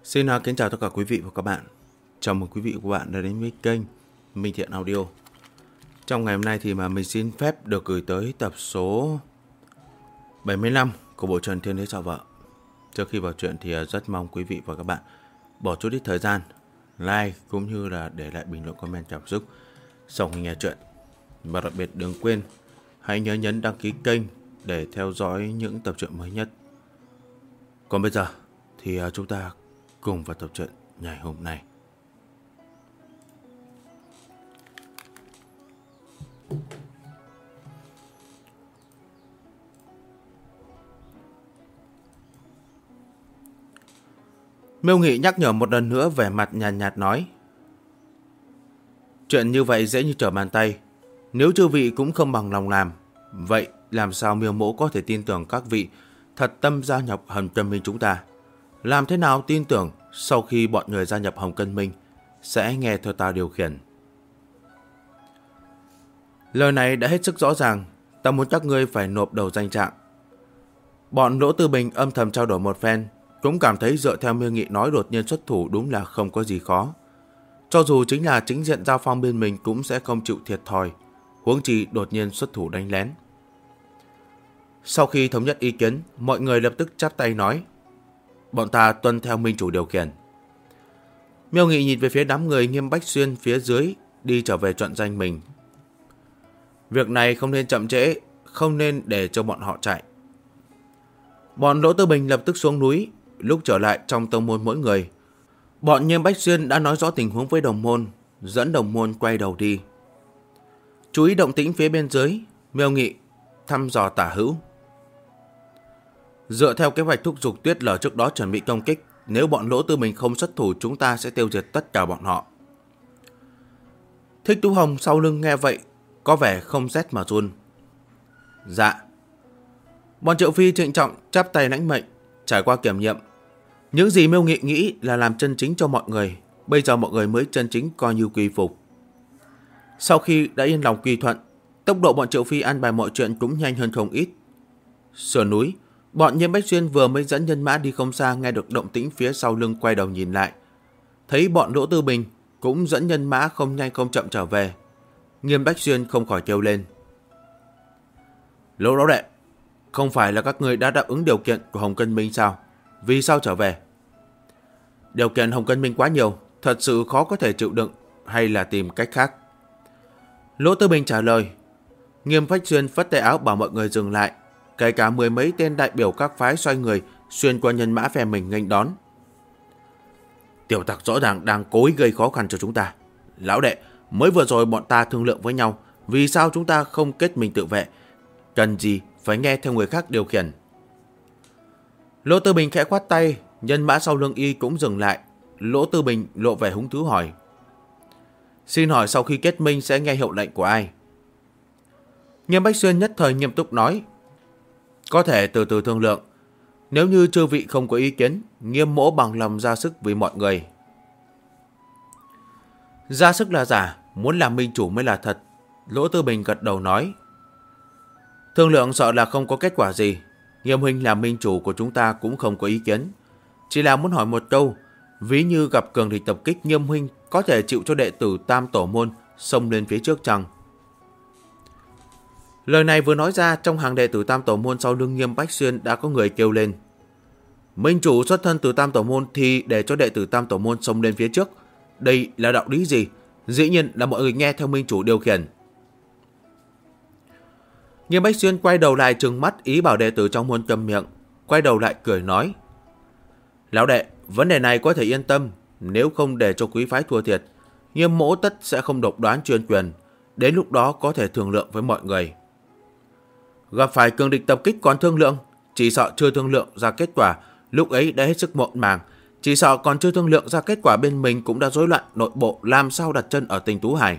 Xin kính chào tất cả quý vị và các bạn. Chào mừng quý vị và các bạn đã đến với kênh Minh Thiện Audio. Trong ngày hôm nay thì mình xin phép được gửi tới tập số 75 của bộ truyện Thiên Đế Sợ Vợ. Trước khi vào truyện thì rất mong quý vị và các bạn bỏ chút ít thời gian like cũng như là để lại bình luận comment cảm xúc sau khi nghe truyện. Và đặc biệt đừng quên hãy nhớ nhấn đăng ký kênh để theo dõi những tập truyện mới nhất. Còn bây giờ thì chúng ta cùng vào tập truyện ngày hôm nay. Miêu Nghị nhắc nhở một lần nữa, vẻ mặt nhàn nhạt nói: chuyện như vậy dễ như trở bàn tay. Nếu chư vị cũng không bằng lòng làm, vậy làm sao Miêu Mỗ có thể tin tưởng các vị thật tâm gia nhập Hồng Cân Minh chúng ta? Làm thế nào tin tưởng sau khi bọn người gia nhập Hồng Cân Minh sẽ nghe theo ta điều khiển? Lời này đã hết sức rõ ràng. Ta muốn các ngươi phải nộp đầu danh trạng. Bọn Lỗ Tư Bình âm thầm trao đổi một phen, cũng cảm thấy dựa theo Miêu Nghị nói đột nhiên xuất thủ đúng là không có gì khó. Cho dù chính là chính diện giao phong bên mình cũng sẽ không chịu thiệt thòi, huống chi đột nhiên xuất thủ đánh lén. Sau khi thống nhất ý kiến, mọi người lập tức chắp tay nói: bọn ta tuân theo minh chủ điều khiển. Miêu Nghị nhìn về phía đám người Nghiêm Bách Xuyên phía dưới đi trở về chọn danh mình. Việc này không nên chậm trễ, không nên để cho bọn họ chạy. Bọn Lỗ Tư Bình lập tức xuống núi. Lúc trở lại trong tông môn mỗi người, bọn Nghiêm Bách Xuyên đã nói rõ tình huống với đồng môn, dẫn đồng môn quay đầu đi. Chú ý động tĩnh phía bên dưới, Miêu Nghị thăm dò tả hữu. Dựa theo kế hoạch thúc giục Tuyết Lở trước đó chuẩn bị công kích, nếu bọn Lỗ Tư Bình không xuất thủ, chúng ta sẽ tiêu diệt tất cả bọn họ. Thích Tú Hồng sau lưng nghe vậy có vẻ không rét mà run. Dạ. Bọn Triệu Phi trịnh trọng chắp tay lãnh mệnh. Trải qua kiểm nghiệm, những gì Miêu Nghị nghĩ là làm chân chính cho mọi người, bây giờ mọi người mới chân chính coi như quy phục. Sau khi đã yên lòng quy thuận, tốc độ bọn Triệu Phi an bài mọi chuyện cũng nhanh hơn không ít. Sườn núi, bọn Nghiêm Bách Xuyên vừa mới dẫn nhân mã đi không xa, nghe được động tĩnh phía sau lưng quay đầu nhìn lại, thấy bọn Lỗ Tư Bình cũng dẫn nhân mã không nhanh không chậm trở về. Nghiêm Bách Xuyên không khỏi kêu lên: Lỗ Lão Đệ, không phải là các ngươi đã đáp ứng điều kiện của Hồng Cân Minh sao? Vì sao trở về? Điều kiện Hồng Cân Minh quá nhiều, thật sự khó có thể chịu đựng, hay là tìm cách khác? Lỗ Tư Bình trả lời. Nghiêm Bách Xuyên phất tay áo bảo mọi người dừng lại, kể cả mười mấy tên đại biểu các phái xoay người xuyên qua nhân mã phe mình nghênh đón. Tiểu tặc rõ ràng đang cố ý gây khó khăn cho chúng ta. Lão đệ, mới vừa rồi bọn ta thương lượng với nhau, vì sao chúng ta không kết mình tự vệ? Cần gì phải nghe theo người khác điều khiển? Lỗ Tư Bình khẽ khoát tay, nhân mã sau lưng y cũng dừng lại. Lỗ Tư Bình lộ vẻ hứng thú hỏi: xin hỏi sau khi kết minh sẽ nghe hiệu lệnh của ai? Nghiêm Bách Xuyên nhất thời nghiêm túc nói: có thể từ từ thương lượng. Nếu như chư vị không có ý kiến, Nghiêm Mỗ bằng lòng ra sức vì mọi người. Ra sức là giả, muốn làm minh chủ mới là thật. Lỗ Tư Bình gật đầu nói: thương lượng sợ là không có kết quả gì. Nghiêm huynh làm minh chủ của chúng ta cũng không có ý kiến, chỉ là muốn hỏi một câu, ví như gặp cường địch tập kích, Nghiêm huynh có thể chịu cho đệ tử Tam Tổ Môn xông lên phía trước chăng? Lời này vừa nói ra, trong hàng đệ tử Tam Tổ Môn sau lưng Nghiêm Bách Xuyên đã có người kêu lên: minh chủ xuất thân từ Tam Tổ Môn thì để cho đệ tử Tam Tổ Môn xông lên phía trước, đây là đạo lý gì? Dĩ nhiên là mọi người nghe theo minh chủ điều khiển. Nghiêm Bách Xuyên quay đầu lại trừng mắt ý bảo đệ tử trong môn câm miệng, quay đầu lại cười nói: lão đệ, vấn đề này có thể yên tâm, nếu không để cho quý phái thua thiệt, Nghiêm Mỗ tất sẽ không độc đoán chuyên quyền, đến lúc đó có thể thương lượng với mọi người. Gặp phải cường địch tập kích còn thương lượng, chỉ sợ chưa thương lượng ra kết quả, lúc ấy đã hết sức mộn màng, chỉ sợ còn chưa thương lượng ra kết quả bên mình cũng đã rối loạn nội bộ, làm sao đặt chân ở Tinh Tú Hải.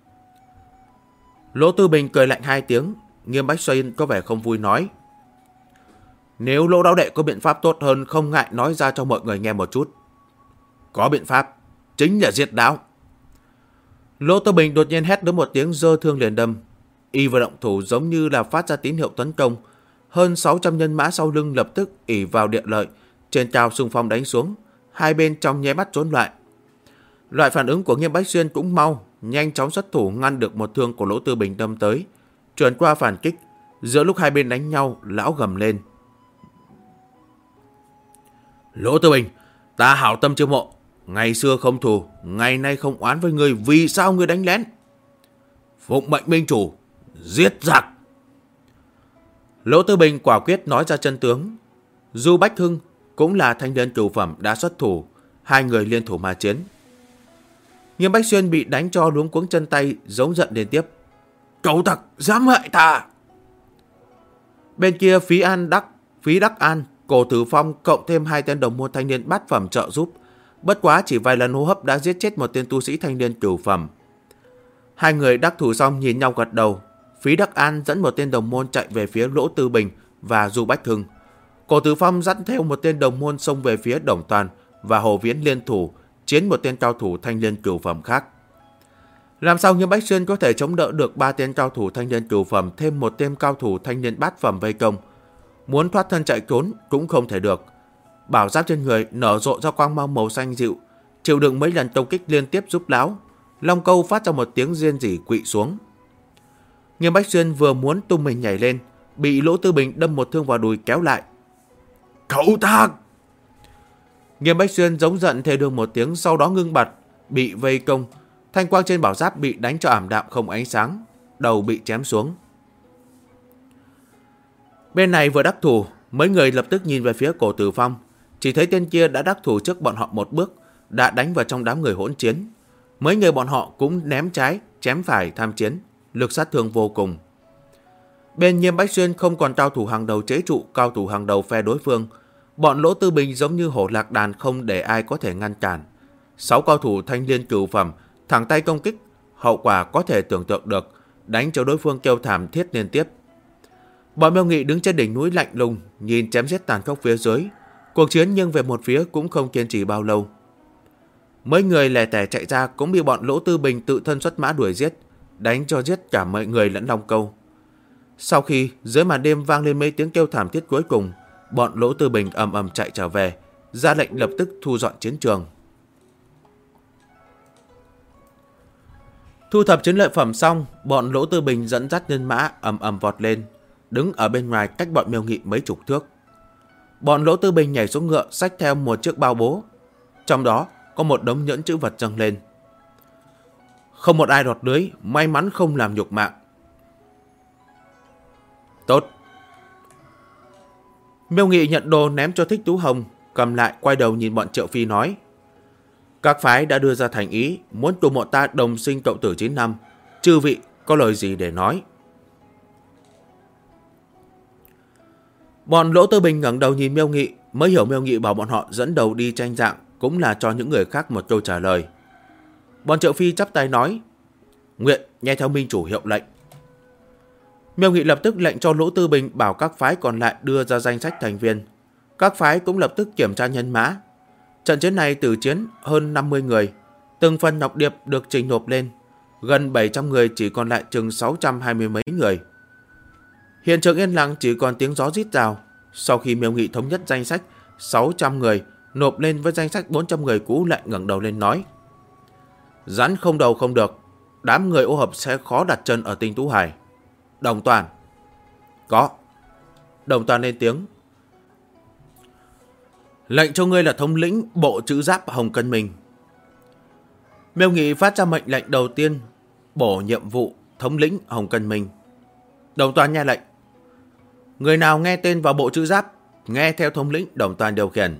Lỗ Tư Bình cười lạnh hai tiếng. Nghiêm Bách Xuyên có vẻ không vui nói: nếu Lỗ Lão Đệ có biện pháp tốt hơn, không ngại nói ra cho mọi người nghe một chút. Có biện pháp, chính là diệt đạo. Lỗ Tư Bình đột nhiên hét lớn một tiếng, giơ thương liền đâm. Y vừa động thủ giống như là phát ra tín hiệu tấn công. Hơn 600 nhân mã sau lưng lập tức ỷ vào địa lợi trên cao xung phong đánh xuống, hai bên trong nháy mắt trốn lại. Loại phản ứng của Nghiêm Bách Xuyên cũng mau, nhanh chóng xuất thủ ngăn được một thương của Lỗ Tư Bình đâm tới, chuyển qua phản kích. Giữa lúc hai bên đánh nhau, lão gầm lên: Lỗ Tư Bình, ta hảo tâm chiêu mộ, ngày xưa không thù, ngày nay không oán với ngươi, vì sao ngươi đánh lén? Phụng mệnh minh chủ, giết giặc! Lỗ Tư Bình quả quyết nói ra chân tướng. Du Bách Hưng cũng là thanh niên cửu phẩm đã xuất thủ, hai người liên thủ mà chiến. Nghiêm Bách Xuyên bị đánh cho luống cuống chân tay, giống giận liên tiếp: Cẩu tặc dám hại ta! Bên kia Phí Đắc An, Cổ Tử Phong cộng thêm hai tên đồng môn thanh niên bát phẩm trợ giúp, bất quá chỉ vài lần hô hấp đã giết chết một tên tu sĩ thanh niên cửu phẩm. Hai người đắc thủ xong nhìn nhau gật đầu. Phí Đắc An dẫn một tên đồng môn chạy về phía Lỗ Tư Bình và Du Bách Hưng. Cổ Tử Phong dẫn theo một tên đồng môn xông về phía Đồng Toàn và Hồ Viễn liên thủ chiến một tên cao thủ thanh niên cửu phẩm khác. Làm sao Nghiêm Bách Xuyên có thể chống đỡ được ba tên cao thủ thanh niên cửu phẩm thêm một tên cao thủ thanh niên bát phẩm vây công? Muốn thoát thân chạy trốn cũng không thể được. Bảo giáp trên người nở rộ ra quang mang màu xanh dịu, chịu đựng mấy lần công kích liên tiếp giúp lão. Long Câu phát ra một tiếng rên rỉ quỵ xuống. Nghiêm Bách Xuyên vừa muốn tung mình nhảy lên, bị Lỗ Tư Bình đâm một thương vào đùi kéo lại. Cẩu tặc! Nghiêm Bách Xuyên giống giận thề đường một tiếng, sau đó ngưng bặt, bị vây công. Thanh quang trên bảo giáp bị đánh cho ảm đạm không ánh sáng, đầu bị chém xuống. Bên này vừa đắc thủ, mấy người lập tức nhìn về phía Cổ Tử Phong, chỉ thấy tên kia đã đắc thủ trước bọn họ một bước, đã đánh vào trong đám người hỗn chiến. Mấy người bọn họ cũng ném trái, chém phải tham chiến, lực sát thương vô cùng. Bên Nghiêm Bách Xuyên không còn cao thủ hàng đầu chế trụ cao thủ hàng đầu phe đối phương. Bọn Lỗ Tư Bình giống như hổ lạc đàn, không để ai có thể ngăn cản. 6 cao thủ thanh niên cửu phẩm thẳng tay công kích, hậu quả có thể tưởng tượng được, đánh cho đối phương kêu thảm thiết liên tiếp. Bọn Miêu Nghị đứng trên đỉnh núi lạnh lùng, nhìn chém giết tàn khốc phía dưới. Cuộc chiến nghiêng về một phía cũng không kiên trì bao lâu. Mấy người lẻ tẻ chạy ra cũng bị bọn Lỗ Tư Bình tự thân xuất mã đuổi giết, đánh cho giết cả mọi người lẫn Long Câu. Sau khi dưới màn đêm vang lên mấy tiếng kêu thảm thiết cuối cùng, bọn Lỗ Tư Bình ầm ầm chạy trở về, ra lệnh lập tức thu dọn chiến trường. Thu thập chiến lợi phẩm xong, bọn Lỗ Tư Bình dẫn dắt nhân mã ầm ầm vọt lên, đứng ở bên ngoài cách bọn Miêu Nghị mấy chục thước. Bọn Lỗ Tư Bình nhảy xuống ngựa, xách theo một chiếc bao bố, trong đó có một đống nhẫn chữ vật dâng lên. Không một ai đọt lưới, may mắn không làm nhục mạng. Tốt. Miêu Nghị nhận đồ ném cho Thích Tú Hồng, cầm lại quay đầu nhìn bọn Triệu Phi nói: Các phái đã đưa ra thành ý, muốn cùng bọn ta đồng sinh cộng tử 9 năm. Chư vị có lời gì để nói? Bọn Lỗ Tư Bình ngẩng đầu nhìn Miêu Nghị, mới hiểu Miêu Nghị bảo bọn họ dẫn đầu đi tranh dạng cũng là cho những người khác một câu trả lời. Bọn Triệu Phi chắp tay nói: Nguyện nghe theo minh chủ hiệu lệnh. Miêu Nghị lập tức lệnh cho Lỗ Tư Bình bảo các phái còn lại đưa ra danh sách thành viên. Các phái cũng lập tức kiểm tra nhân mã. Trận chiến này tử chiến hơn 50 người, từng phần ngọc điệp được trình nộp lên, gần 700 người chỉ còn lại chừng 620 mấy người. Hiện trường yên lặng, chỉ còn tiếng gió rít rào. Sau khi Miêu Nghị thống nhất danh sách 600 người nộp lên với danh sách 400 người cũ, lại ngẩng đầu lên nói: Rắn không đầu không được, đám người ô hợp sẽ khó đặt chân ở Tinh Tú Hải. Đồng Toàn. Có. Đồng Toàn lên tiếng: Lệnh cho ngươi là thống lĩnh bộ chữ giáp Hồng Cân Minh. Miêu Nghị phát ra mệnh lệnh đầu tiên, bổ nhiệm vụ thống lĩnh Hồng Cân Minh. Đồng Toàn nghe lệnh. Người nào nghe tên vào bộ chữ giáp, nghe theo thống lĩnh Đồng Toàn điều khiển.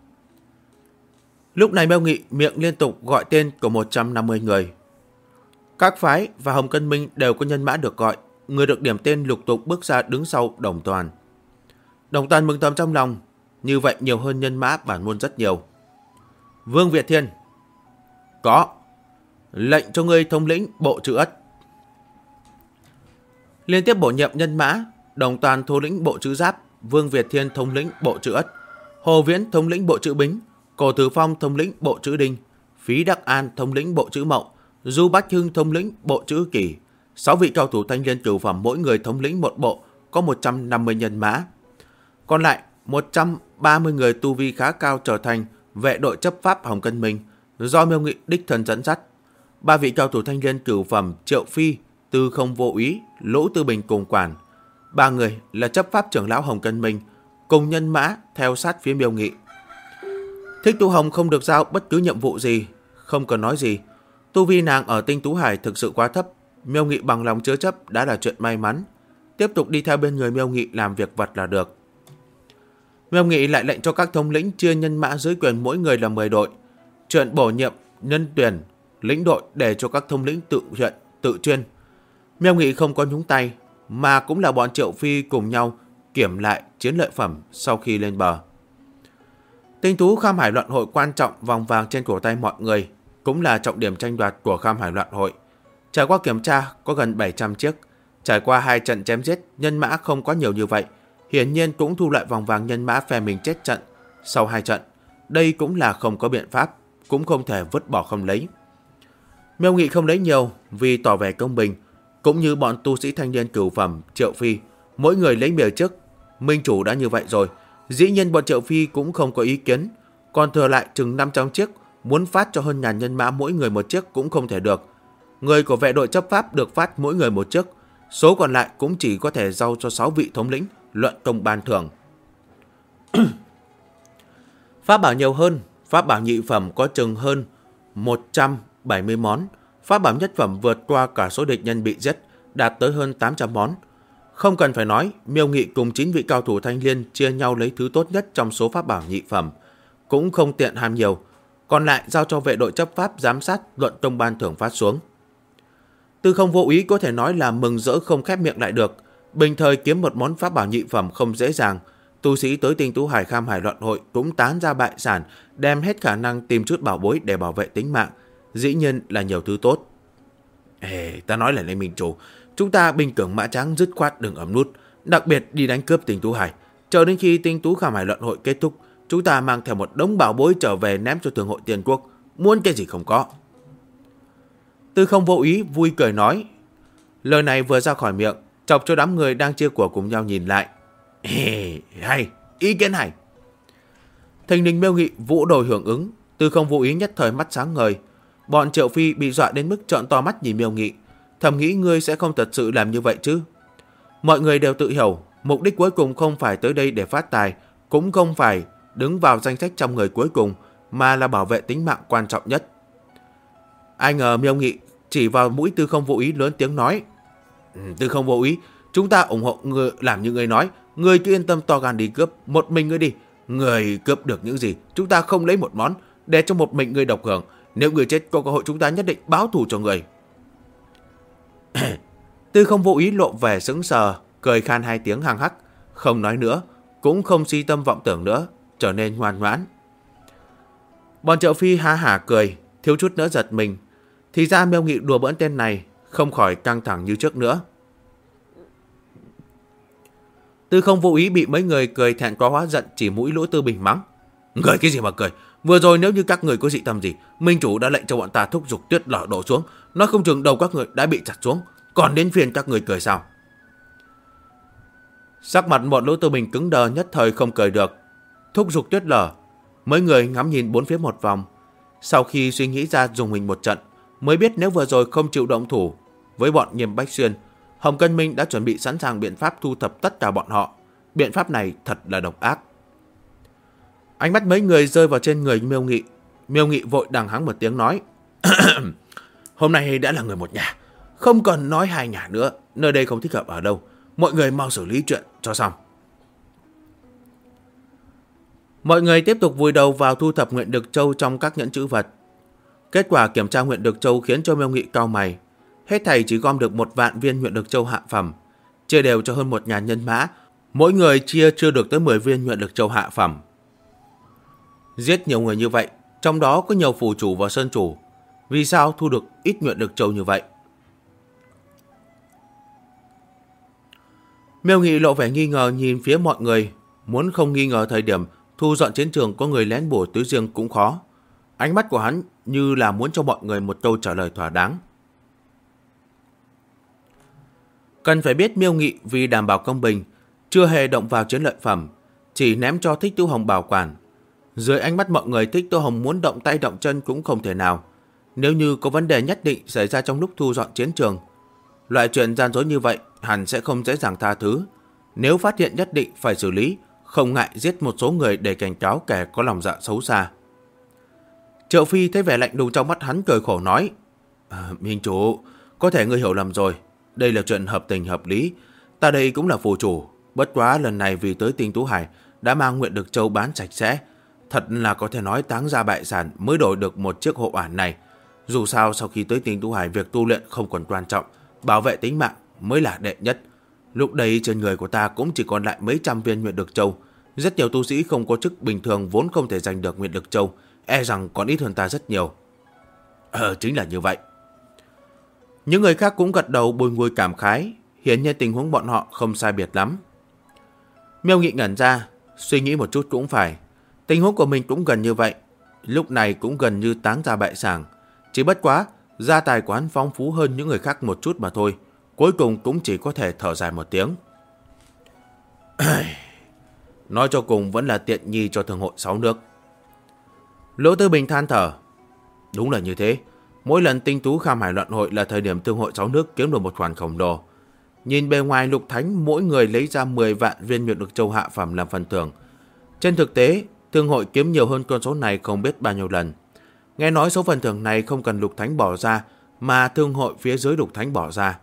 Lúc này Miêu Nghị miệng liên tục gọi tên của 150 người. Các phái và Hồng Cân Minh đều có nhân mã được gọi, người được điểm tên lục tục bước ra đứng sau Đồng Toàn. Đồng Toàn mừng thầm trong lòng, như vậy nhiều hơn nhân mã bản môn rất nhiều. Vương Việt Thiên. Có. Lệnh cho ngươi thống lĩnh bộ chữ Ất. Liên tiếp bổ nhiệm nhân mã, Đồng Toàn thống lĩnh bộ chữ Giáp, Vương Việt Thiên thống lĩnh bộ chữ Ất, Hồ Viễn thống lĩnh bộ chữ Bính, Cổ Tử Phong thống lĩnh bộ chữ Đinh, Phí Đắc An thống lĩnh bộ chữ Mậu, Du Bách Hưng thống lĩnh bộ chữ Kỷ. 6 vị cao thủ thanh niên cửu phẩm mỗi người thống lĩnh một bộ, có 150 nhân mã. Còn lại 130 người tu vi khá cao trở thành vệ đội chấp pháp Hồng Cân Minh do Miêu Nghị đích thân dẫn dắt. 3 vị cao thủ thanh liên cửu phẩm Triệu Phi, Tư Không Vô Úy, Lỗ Tư Bình cùng quản. 3 người là chấp pháp trưởng lão Hồng Cân Minh, cùng nhân mã theo sát phía Miêu Nghị. Thích Tú Hồng không được giao bất cứ nhiệm vụ gì, không cần nói gì. Tu vi nàng ở Tinh Tú Hải thực sự quá thấp, Miêu Nghị bằng lòng chứa chấp đã là chuyện may mắn. Tiếp tục đi theo bên người Miêu Nghị làm việc vật là được. Miêu Nghị lại lệnh cho các thống lĩnh chia nhân mã dưới quyền mỗi người là 10 đội. Chuyện bổ nhiệm, nhân tuyển, lĩnh đội để cho các thống lĩnh tự chuyên. Miêu Nghị không có nhúng tay, mà cũng là bọn Triệu Phi cùng nhau kiểm lại chiến lợi phẩm sau khi lên bờ. Tinh Tú Kham Hải Loạn Hội quan trọng vòng vàng trên cổ tay mọi người, cũng là trọng điểm tranh đoạt của Kham Hải Loạn Hội. Trải qua kiểm tra có gần 700 chiếc, trải qua 2 trận chém giết, nhân mã không có nhiều như vậy, hiển nhiên cũng thu lại vòng vàng nhân mã phe mình chết trận sau 2 trận. Đây cũng là không có biện pháp, cũng không thể vứt bỏ không lấy. Miêu Nghị không lấy nhiều vì tỏ vẻ công bình, cũng như bọn tu sĩ thanh niên cửu phẩm Triệu Phi, mỗi người lấy 10 chiếc. Minh chủ đã như vậy rồi, dĩ nhiên bọn Triệu Phi cũng không có ý kiến, còn thừa lại chừng 500 chiếc, muốn phát cho hơn ngàn nhân mã mỗi người 1 chiếc cũng không thể được. Người của vệ đội chấp pháp được phát mỗi người 1 chiếc, số còn lại cũng chỉ có thể giao cho 6 vị thống lĩnh luận công ban thưởng. Pháp bảo nhiều hơn, pháp bảo nhị phẩm có chừng hơn 170 món, pháp bảo nhất phẩm vượt qua cả số địch nhân bị giết, đạt tới hơn 800 món. Không cần phải nói, Miêu Nghị cùng 9 vị cao thủ thanh liên chia nhau lấy thứ tốt nhất trong số pháp bảo nhị phẩm, cũng không tiện ham nhiều, còn lại giao cho vệ đội chấp pháp giám sát luận công ban thưởng phát xuống. Tư Không Vô Úy có thể nói là mừng rỡ không khép miệng lại được. Bình thời kiếm một món pháp bảo nhị phẩm không dễ dàng, tu sĩ tới Tinh Tú Hải Kham Hải Loạn Hội cũng tán ra bại sản, đem hết khả năng tìm chút bảo bối để bảo vệ tính mạng, dĩ nhiên là nhiều thứ tốt. Ta nói là Lê Minh Chủ, chúng ta binh cường mã trắng dứt khoát đừng ấm nút, đặc biệt đi đánh cướp Tinh Tú Hải. Chờ đến khi Tinh Tú Kham Hải Loạn Hội kết thúc, chúng ta mang theo một đống bảo bối trở về ném cho Thường hội Tiền Quốc, muốn cái gì không có. Tư Không Vô Úy vui cười nói. Lời này vừa ra khỏi miệng, chọc cho đám người đang chia của cùng nhau nhìn lại. Hay, ý kiến hay. Thình lình Miêu Nghị vũ đồi hưởng ứng, Tư Không Vô Úy nhất thời mắt sáng ngời. Bọn Triệu Phi bị dọa đến mức trợn to mắt nhìn Miêu Nghị, thầm nghĩ ngươi sẽ không thật sự làm như vậy chứ. Mọi người đều tự hiểu, mục đích cuối cùng không phải tới đây để phát tài, cũng không phải đứng vào danh sách trăm người cuối cùng, mà là bảo vệ tính mạng quan trọng nhất. Ai ngờ Miêu Nghị chỉ vào mũi Tư Không Vô Úy lớn tiếng nói. Tư Không Vô Úy, chúng ta ủng hộ người làm như người nói, người cứ yên tâm to gan đi cướp, một mình ngươi đi. Người cướp được những gì, chúng ta không lấy một món, để cho một mình người độc hưởng. Nếu người chết có cơ hội chúng ta nhất định báo thù cho người. Tư Không Vô Úy lộ vẻ sững sờ, cười khan 2 tiếng hăng hắc, không nói nữa, cũng không si tâm vọng tưởng nữa, trở nên ngoan ngoãn. Bọn Triệu Phi ha hả cười, thiếu chút nữa giật mình. Thì ra Miêu Nghị đùa bỡn tên này, không khỏi căng thẳng như trước nữa. Tư Không Vô Úy bị mấy người cười thẹn quá hóa giận, chỉ mũi Lỗ Tư Bình mắng. Cười cái gì mà cười, vừa rồi nếu như các người có dị tâm gì, Minh chủ đã lệnh cho bọn ta thúc giục tuyết lở đổ xuống, nói không chừng đầu các người đã bị chặt xuống, còn đến phiền các người cười sao? Sắc mặt bọn Lỗ Tư Bình cứng đờ, nhất thời không cười được. Thúc giục tuyết lở, mấy người ngắm nhìn bốn phía một vòng, sau khi suy nghĩ ra dùng mình một trận, mới biết nếu vừa rồi không chịu động thủ với bọn Nghiêm Bách Xuyên, Hồng Cân Minh đã chuẩn bị sẵn sàng biện pháp thu thập tất cả bọn họ. Biện pháp này thật là độc ác. Ánh mắt mấy người rơi vào trên người Miêu Nghị. Miêu Nghị vội đằng hắng một tiếng nói. Hôm nay đã là người một nhà, không cần nói 2 nhà nữa, nơi đây không thích hợp ở đâu. Mọi người mau xử lý chuyện cho xong. Mọi người tiếp tục vùi đầu vào thu thập nguyện đực châu trong các nhẫn trữ vật. Kết quả kiểm tra nguyện đực châu khiến cho Miêu Nghị cau mày. Hết thảy chỉ gom được 1 vạn viên nguyện đực châu hạ phẩm, chia đều cho hơn 1.000 nhân mã, mỗi người chia chưa được tới 10 viên nguyện đực châu hạ phẩm. Giết nhiều người như vậy, trong đó có nhiều phủ chủ và sơn chủ, vì sao thu được ít nguyện đực châu như vậy? Miêu Nghị lộ vẻ nghi ngờ nhìn phía mọi người, muốn không nghi ngờ thời điểm thu dọn chiến trường có người lén bổ tứ riêng cũng khó. Ánh mắt của hắn như là muốn cho mọi người một câu trả lời thỏa đáng. Cần phải biết Miêu Nghị vì đảm bảo công bình, chưa hề động vào chiến lợi phẩm, chỉ ném cho Thích Tú Hồng bảo quản. Dưới ánh mắt mọi người, Thích Tú Hồng muốn động tay động chân cũng không thể nào. Nếu như có vấn đề nhất định xảy ra trong lúc thu dọn chiến trường, loại chuyện gian dối như vậy hẳn sẽ không dễ dàng tha thứ. Nếu phát hiện nhất định phải xử lý, không ngại giết một số người để cảnh cáo kẻ có lòng dạ xấu xa. Triệu Phi thấy vẻ lạnh lùng trong mắt hắn, cười khổ nói: Minh chủ, có thể ngươi hiểu lầm rồi. Đây là chuyện hợp tình hợp lý. Ta đây cũng là phù chủ. Bất quá lần này vì tới Tinh Tú Hải đã mang Nguyện Lực Châu bán sạch sẽ. Thật là có thể nói táng ra bại sản mới đổi được một chiếc hộ ản này. Dù sao sau khi tới Tinh Tú Hải, việc tu luyện không còn quan trọng, bảo vệ tính mạng mới là đệ nhất. Lúc đấy trên người của ta cũng chỉ còn lại mấy trăm viên Nguyện Lực Châu. Rất nhiều tu sĩ không có chức bình thường vốn không thể giành được Nguyện Lực Châu, e rằng còn ít hơn ta rất nhiều. Chính là như vậy. Những người khác cũng gật đầu bùi ngùi cảm khái. Hiển nhiên tình huống bọn họ không sai biệt lắm. Miêu Nghị ngẩn ra, suy nghĩ một chút cũng phải. Tình huống của mình cũng gần như vậy. Lúc này cũng gần như táng ra bại sản. Chỉ bất quá gia tài của hắn phong phú hơn những người khác một chút mà thôi. Cuối cùng cũng chỉ có thể thở dài một tiếng. Nói cho cùng vẫn là tiện nghi cho Thương hội 6 nước. Lỗ Tư Bình than thở. Đúng là như thế. Mỗi lần Tinh Tú Kham Hải Loạn Hội là thời điểm Thương hội 6 nước kiếm được một khoản khổng lồ. Nhìn bề ngoài Lục Thánh mỗi người lấy ra 10 vạn viên Nguyện Lực Châu hạ phẩm làm phần thưởng. Trên thực tế, Thương hội kiếm nhiều hơn con số này không biết bao nhiêu lần. Nghe nói số phần thưởng này không cần Lục Thánh bỏ ra, mà Thương hội phía dưới Lục Thánh bỏ ra.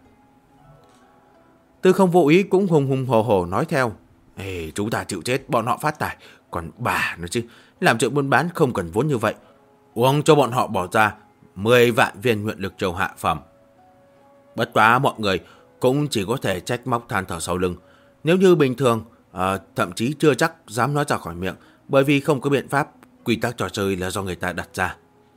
Tư Không Vô Ý cũng hùng hùng hổ hổ nói theo. Chúng ta chịu chết, bọn họ phát tài. Còn bà nữa chứ, làm chuyện buôn bán không cần vốn như vậy. Uống cho bọn họ bỏ ra 10 vạn viên Nguyện Lực Châu hạ phẩm. Bất quá mọi người cũng chỉ có thể trách móc than thở sau lưng. Nếu như bình thường, thậm chí chưa chắc dám nói ra khỏi miệng, bởi vì không có biện pháp, quy tắc trò chơi là do người ta đặt ra.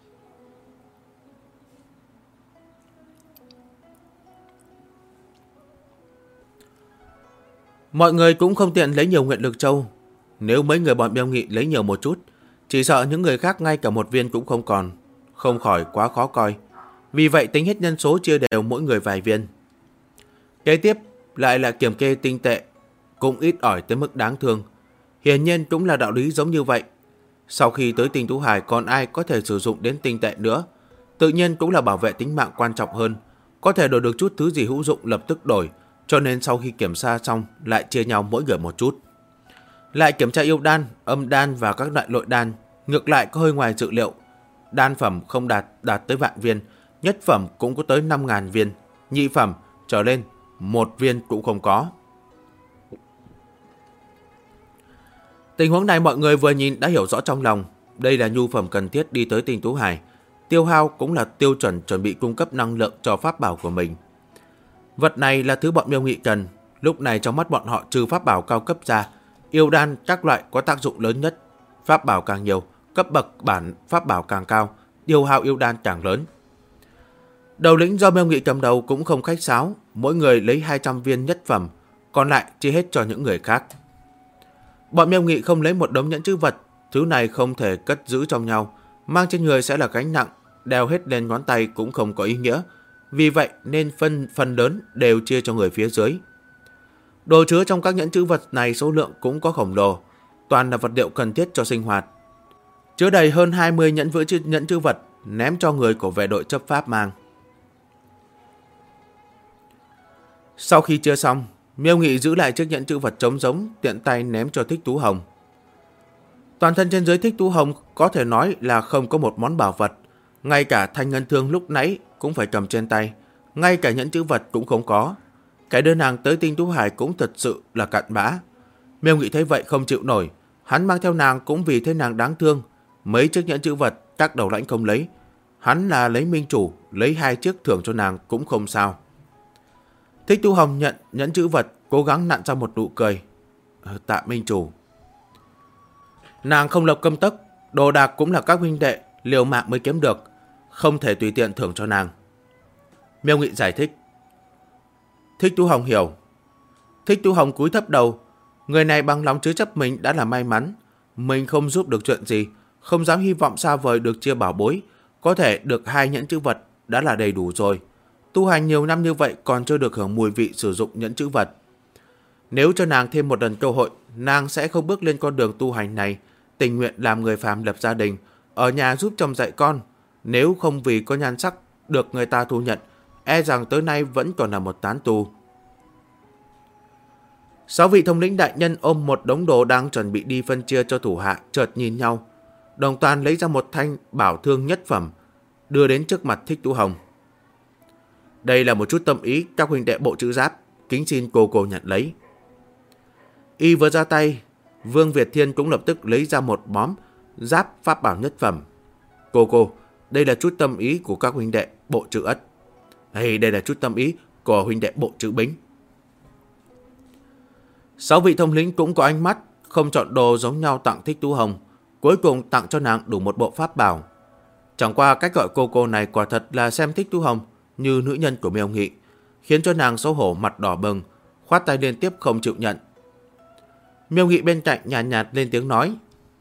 Mọi người cũng không tiện lấy nhiều Nguyện Lực Châu. Nếu mấy người bọn Miêu Nghị lấy nhiều một chút, chỉ sợ những người khác ngay cả một viên cũng không còn, không khỏi quá khó coi. Vì vậy tính hết nhân số chia đều mỗi người vài viên. Kế tiếp lại là kiểm kê tinh tệ, cũng ít ỏi tới mức đáng thương. Hiển nhiên cũng là đạo lý giống như vậy. Sau khi tới Tinh Tú Hải còn ai có thể sử dụng đến tinh tệ nữa, tự nhiên cũng là bảo vệ tính mạng quan trọng hơn. Có thể đổi được chút thứ gì hữu dụng lập tức đổi, cho nên sau khi kiểm tra xong lại chia nhau mỗi người một chút. Lại kiểm tra yêu đan, âm đan và các loại nội đan, ngược lại có hơi ngoài dự liệu. Đan phẩm không đạt tới vạn viên, nhất phẩm cũng có tới 5.000 viên, nhị phẩm trở lên 1 viên cũng không có. Tình huống này mọi người vừa nhìn đã hiểu rõ trong lòng. Đây là nhu phẩm cần thiết đi tới Tinh Tú Hải. Tiêu hao cũng là tiêu chuẩn bị cung cấp năng lượng cho pháp bảo của mình. Vật này là thứ bọn Miêu Nghị cần. Lúc này trong mắt bọn họ trừ pháp bảo cao cấp ra, yêu đan các loại có tác dụng lớn nhất. Pháp bảo càng nhiều, cấp bậc bản pháp bảo càng cao, tiêu hao yêu đan càng lớn. Đầu lĩnh do Miêu Nghị cầm đầu cũng không khách sáo, mỗi người lấy 200 viên nhất phẩm, còn lại chia hết cho những người khác. Bọn Miêu Nghị không lấy một đống nhẫn trữ vật, thứ này không thể cất giữ trong nhau, mang trên người sẽ là gánh nặng, đeo hết lên ngón tay cũng không có ý nghĩa. Vì vậy nên phần lớn đều chia cho người phía dưới. Đồ chứa trong các nhẫn trữ vật này số lượng cũng có khổng lồ, toàn là vật liệu cần thiết cho sinh hoạt. Chứa đầy hơn 20 nhẫn trữ vật, ném cho người của vệ đội chấp pháp mang. Sau khi chia xong, Miêu Nghị giữ lại chiếc nhẫn trữ vật trống rỗng, tiện tay ném cho Thích Tú Hồng. Toàn thân trên dưới Thích Tú Hồng có thể nói là không có một món bảo vật, ngay cả thanh ngân thương lúc nãy cũng phải cầm trên tay, ngay cả nhẫn trữ vật cũng không có. Cái đưa nàng tới Tinh Tú Hải cũng thật sự là cặn bã. Miêu Nghị thấy vậy không chịu nổi, hắn mang theo nàng cũng vì thế nàng đáng thương. Mấy chiếc nhẫn trữ vật các đầu lãnh không lấy, hắn là lấy minh chủ, lấy 2 chiếc thưởng cho nàng cũng không sao. Thích Tú Hồng nhận nhẫn trữ vật, cố gắng nặn ra một nụ cười. Tạ minh chủ. Nàng không lập câm tấc, đồ đạc cũng là các huynh đệ liều mạng mới kiếm được, không thể tùy tiện thưởng cho nàng. Miêu Nghị giải thích. Thích Tú Hồng hiểu. Thích Tú Hồng cúi thấp đầu. Người này bằng lòng chứa chấp mình đã là may mắn. Mình không giúp được chuyện gì, không dám hy vọng xa vời được chia bảo bối. Có thể được 2 nhẫn trữ vật đã là đầy đủ rồi. Tu hành nhiều năm như vậy còn chưa được hưởng mùi vị sử dụng nhẫn trữ vật. Nếu cho nàng thêm một lần cơ hội, nàng sẽ không bước lên con đường tu hành này, tình nguyện làm người phàm lập gia đình, ở nhà giúp chồng dạy con. Nếu không vì có nhan sắc được người ta thu nhận, e rằng tới nay vẫn còn là một tán tu. 6 vị thống lĩnh đại nhân ôm một đống đồ đang chuẩn bị đi phân chia cho thủ hạ, chợt nhìn nhau. Đồng toàn lấy ra một thanh bảo thương nhất phẩm, đưa đến trước mặt Thích Tú Hồng. Đây là một chút tâm ý các huynh đệ Bộ Chữ Giáp, kính xin cô nhận lấy. Y vừa ra tay, Vương Việt Thiên cũng lập tức lấy ra một món giáp pháp bảo nhất phẩm. Cô, đây là chút tâm ý của các huynh đệ Bộ Chữ Ất. Hay đây là chút tâm ý của huynh đệ Bộ Chữ Bính. 6 vị thống lĩnh cũng có ánh mắt, không chọn đồ giống nhau tặng Thích Tú Hồng, cuối cùng tặng cho nàng đủ một bộ pháp bảo. Chẳng qua cách gọi cô này quả thật là xem Thích Tú Hồng như nữ nhân của Miêu Nghị, khiến cho nàng xấu hổ mặt đỏ bừng, khoát tay liên tiếp không chịu nhận. Miêu Nghị bên cạnh nhàn nhạt lên tiếng nói: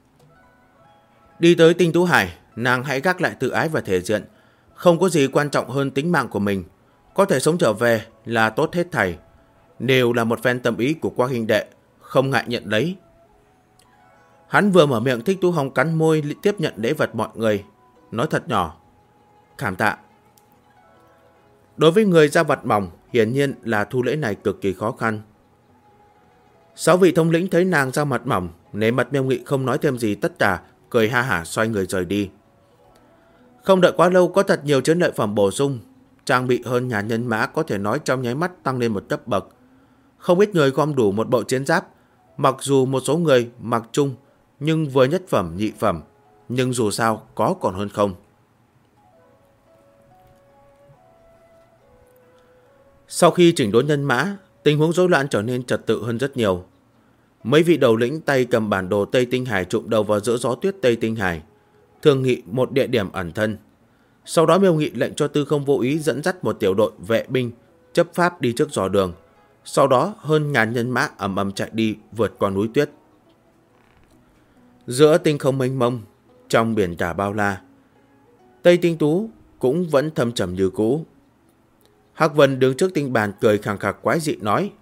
Đi tới Tinh Tú Hải, nàng hãy gác lại tự ái và thể diện, không có gì quan trọng hơn tính mạng của mình, có thể sống trở về là tốt hết thảy. Đều là một phen tâm ý của các huynh đệ, không ngại nhận lấy. Hắn vừa mở miệng, Thích Tú Hồng cắn môi tiếp nhận lễ vật mọi người, nói thật nhỏ: Cảm tạ. Đối với người da vật mỏng, hiển nhiên là thu lễ này cực kỳ khó khăn. 6 vị thống lĩnh thấy nàng da mặt mỏng, nể mặt Miêu Nghị không nói thêm gì, tất cả cười ha hả xoay người rời đi. Không đợi quá lâu, có thật nhiều chiến lợi phẩm bổ sung, trang bị hơn nhà nhân mã có thể nói trong nháy mắt tăng lên một cấp bậc. Không ít người gom đủ một bộ chiến giáp, mặc dù một số người mặc chung, nhưng vừa nhất phẩm, nhị phẩm, nhưng dù sao có còn hơn không. Sau khi chỉnh đốn nhân mã, tình huống rối loạn trở nên trật tự hơn rất nhiều. Mấy vị đầu lĩnh tay cầm bản đồ Tây Tinh Hải trụm đầu vào giữa gió tuyết Tây Tinh Hải, thương nghị một địa điểm ẩn thân. Sau đó Miêu Nghị lệnh cho Tư Không Vô Ý dẫn dắt một tiểu đội vệ binh chấp pháp đi trước dò đường. Sau đó hơn ngàn nhân mã ầm ầm chạy đi vượt qua núi tuyết. Giữa tinh không mênh mông, trong biển cả bao la, Tây Tinh Tú cũng vẫn thâm trầm như cũ. Hắc Vân đứng trước tinh bàn cười khẳng khặc quái dị nói: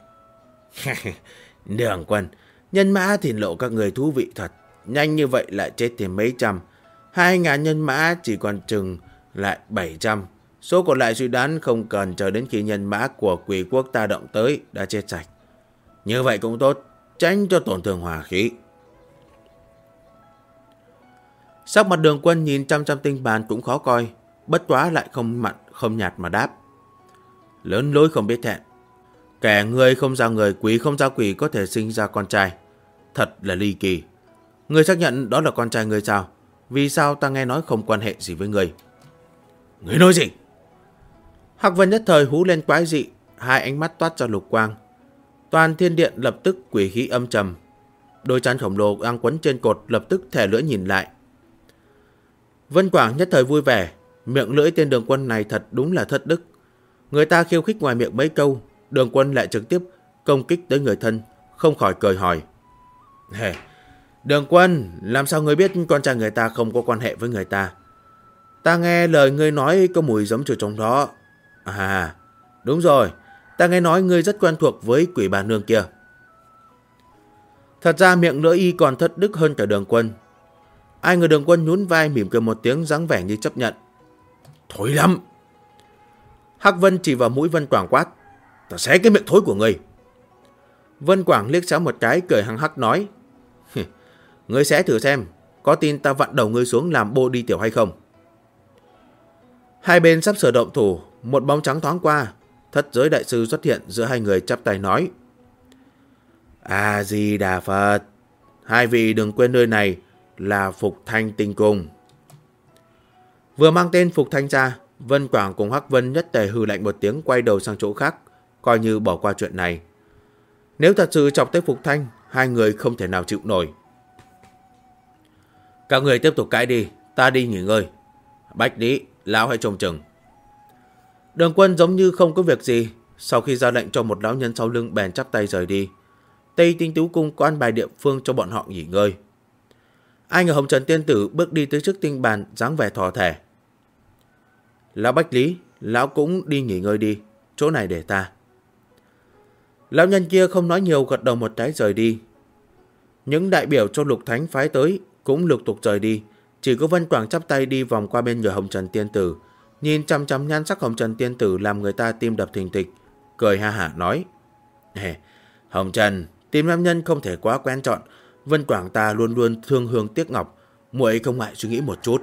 Đường Quân, nhân mã thìn lộ các người thú vị thật, nhanh như vậy lại chết thêm mấy trăm. 2.000 nhân mã chỉ còn chừng lại 700. Số còn lại suy đoán không cần chờ đến khi nhân mã của quỷ quốc ta động tới đã chết sạch. Như vậy cũng tốt, tránh cho tổn thương hòa khí. Sắc mặt Đường Quân nhìn chăm tinh bàn cũng khó coi, bất quá lại không mặn không nhạt mà đáp: Lớn lối không biết thẹn. Kẻ người không ra người, quỷ không ra quỷ có thể sinh ra con trai. Thật là ly kỳ. Người xác nhận đó là con trai người sao? Vì sao ta nghe nói không quan hệ gì với người? Người nói gì? Hắc Vân nhất thời hú lên quái dị, hai ánh mắt toát ra lục quang. Toàn thiên điện lập tức quỷ khí âm trầm. Đôi chân khổng lồ đang quấn trên cột lập tức thè lưỡi nhìn lại. Vân Quảng nhất thời vui vẻ, miệng lưỡi tên Đường Quân này thật đúng là thất đức. Người ta khiêu khích ngoài miệng mấy câu, Đường Quân lại trực tiếp công kích tới người thân, không khỏi cười hỏi: Đường Quân, làm sao ngươi biết con trai người ta không có quan hệ với người ta? Ta nghe lời ngươi nói có mùi giống chuột trong đó. À, đúng rồi, ta nghe nói ngươi rất quen thuộc với quỷ bà nương kia. Thật ra miệng lưỡi y còn thất đức hơn cả Đường Quân. Ai ngờ Đường Quân nhún vai mỉm cười một tiếng, dáng vẻ như chấp nhận. Thối lắm. Hắc Vân chỉ vào mũi Vân Quảng quát: Ta xé cái miệng thối của ngươi. Vân Quảng liếc xéo một cái, cười hăng hắc nói: Ngươi sẽ thử xem, có tin ta vặn đầu ngươi xuống làm bô đi tiểu hay không? Hai bên sắp sửa động thủ, một bóng trắng thoáng qua, Thất Giới Đại Sư xuất hiện giữa hai người, chắp tay nói: A Di Đà Phật, hai vị đừng quên nơi này là Phục Thanh Tinh Cung. Vừa mang tên Phục Thanh ra, Vân Quảng cùng Hắc Vân nhất tề hừ lạnh một tiếng, quay đầu sang chỗ khác, coi như bỏ qua chuyện này. Nếu thật sự chọc tới Phục Thanh, hai người không thể nào chịu nổi. Các người tiếp tục cãi đi, ta đi nghỉ ngơi. Bách Lý, lão hãy trông chừng. Đường Quân giống như không có việc gì, sau khi ra lệnh cho một lão nhân sau lưng bèn chắp tay rời đi. Tây Tinh Tú Cung có an bài địa phương cho bọn họ nghỉ ngơi. Ai ngờ Hồng Trần Tiên Tử bước đi tới trước tinh bàn, dáng vẻ thò thẻ. Lão Bách Lý, lão cũng đi nghỉ ngơi đi, chỗ này để ta. Lão nhân kia không nói nhiều, gật đầu một cái rời đi. Những đại biểu cho Lục Thánh phái tới cũng lục tục rời đi. Chỉ có Vân Quảng chắp tay đi vòng qua bên người Hồng Trần Tiên Tử, nhìn chằm chằm nhan sắc Hồng Trần Tiên Tử làm người ta tim đập thình thịch, cười ha hả nói: Hồng Trần, tìm nam nhân không thể quá quen chọn. Vân Quảng ta luôn luôn thương hương tiếc ngọc, muội không ngại suy nghĩ một chút.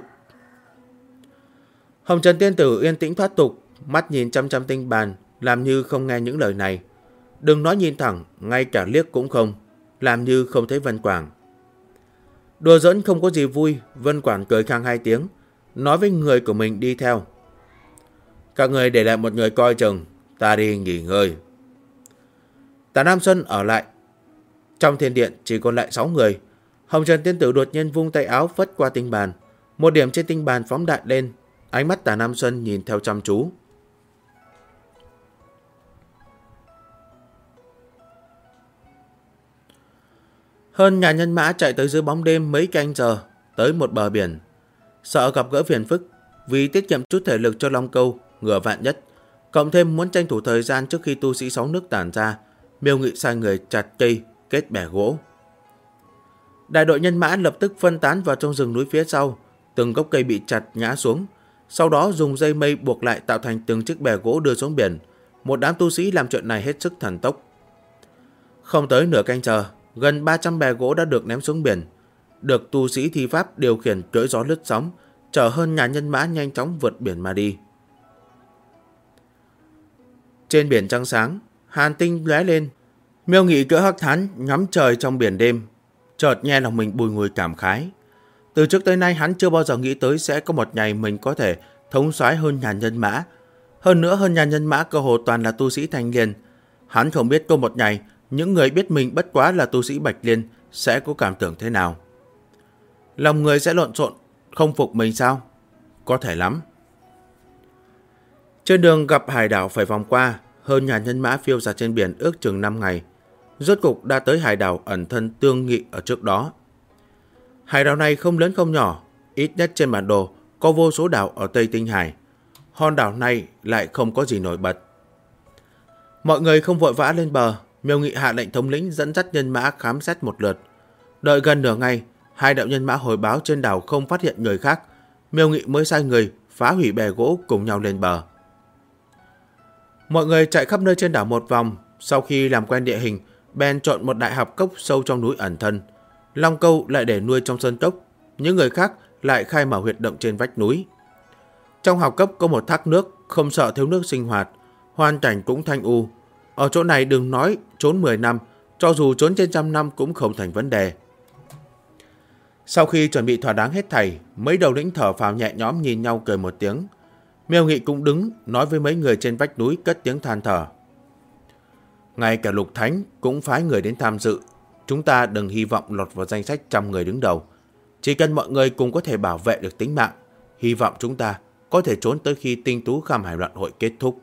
Hồng Trần Tiên Tử yên tĩnh thoát tục, mắt nhìn chăm chăm tinh bàn, làm như không nghe những lời này. Đừng nói nhìn thẳng, ngay cả liếc cũng không, làm như không thấy Vân Quảng. Đùa giỡn không có gì vui, Vân Quảng cười khang hai tiếng, nói với người của mình đi theo: các người để lại một người coi chừng, ta đi nghỉ ngơi. Tả Nam Xuân ở lại. Trong thiên điện chỉ còn lại 6 người. Hồng Trần Tiên Tử đột nhiên vung tay áo phất qua tinh bàn. Một điểm trên tinh bàn phóng đại lên. Ánh mắt Tả Nam Xuân nhìn theo chăm chú. Hơn nhà nhân mã chạy tới dưới bóng đêm mấy canh giờ, tới một bờ biển. Sợ gặp gỡ phiền phức, vì tiết kiệm chút thể lực cho Long Câu, ngừa vạn nhất, cộng thêm muốn tranh thủ thời gian trước khi tu sĩ 6 nước tản ra, Miêu Nghị sai người chặt cây, kết bè gỗ. Đại đội nhân mã lập tức phân tán vào trong rừng núi phía sau, từng gốc cây bị chặt ngã xuống, sau đó dùng dây mây buộc lại tạo thành từng chiếc bè gỗ đưa xuống biển. Một đám tu sĩ làm chuyện này hết sức thần tốc. Không tới nửa canh giờ, gần 300 bè gỗ đã được ném xuống biển, được tu sĩ thi pháp điều khiển cưỡi gió lướt sóng, chở hơn nhà nhân mã nhanh chóng vượt biển mà đi. Trên biển trăng sáng, hàn tinh lóe lên. Miêu Nghị cỡ hắc thán ngắm trời trong biển đêm, chợt nghe lòng mình bùi ngùi cảm khái. Từ trước tới nay hắn chưa bao giờ nghĩ tới sẽ có một ngày mình có thể thống soái hơn nhà nhân mã. Hơn nữa hơn nhà nhân mã cơ hồ toàn là tu sĩ thanh liên. Hắn không biết có một ngày những người biết mình bất quá là tu sĩ bạch liên sẽ có cảm tưởng thế nào. Lòng người sẽ lộn xộn, không phục mình sao? Có thể lắm. Trên đường gặp hải đảo phải vòng qua, hơn nhà nhân mã phiêu ra trên biển ước chừng 5 ngày. Rốt cục đã tới hải đảo ẩn thân Tương Nghị ở trước đó. Hải đảo này không lớn không nhỏ, ít nhất trên bản đồ có vô số đảo ở Tây Tinh Hải. Hòn đảo này lại không có gì nổi bật. Mọi người không vội vã lên bờ, Miêu Nghị hạ lệnh thống lĩnh dẫn dắt nhân mã khám xét một lượt. Đợi gần nửa ngày, hai đạo nhân mã hồi báo trên đảo không phát hiện người khác, Miêu Nghị mới sai người phá hủy bè gỗ cùng nhau lên bờ. Mọi người chạy khắp nơi trên đảo một vòng, sau khi làm quen địa hình, bèn chọn một đại hạp cốc sâu trong núi ẩn thân. Long Câu lại để nuôi trong sơn cốc, những người khác lại khai mở huyệt động trên vách núi. Trong hạp cốc có một thác nước, không sợ thiếu nước sinh hoạt, hoàn cảnh cũng thanh u. Ở chỗ này đừng nói trốn 10 năm, cho dù trốn trên 100 năm cũng không thành vấn đề. Sau khi chuẩn bị thỏa đáng hết thảy, mấy đầu lĩnh thở phào nhẹ nhõm nhìn nhau cười một tiếng. Miêu Nghị cũng đứng nói với mấy người trên vách núi cất tiếng than thở. Ngay cả Lục Thánh cũng phái người đến tham dự. Chúng ta đừng hy vọng lọt vào danh sách 100 người đứng đầu. Chỉ cần mọi người cùng có thể bảo vệ được tính mạng, hy vọng chúng ta có thể trốn tới khi Tinh Tú Kham Hải Loạn hội kết thúc.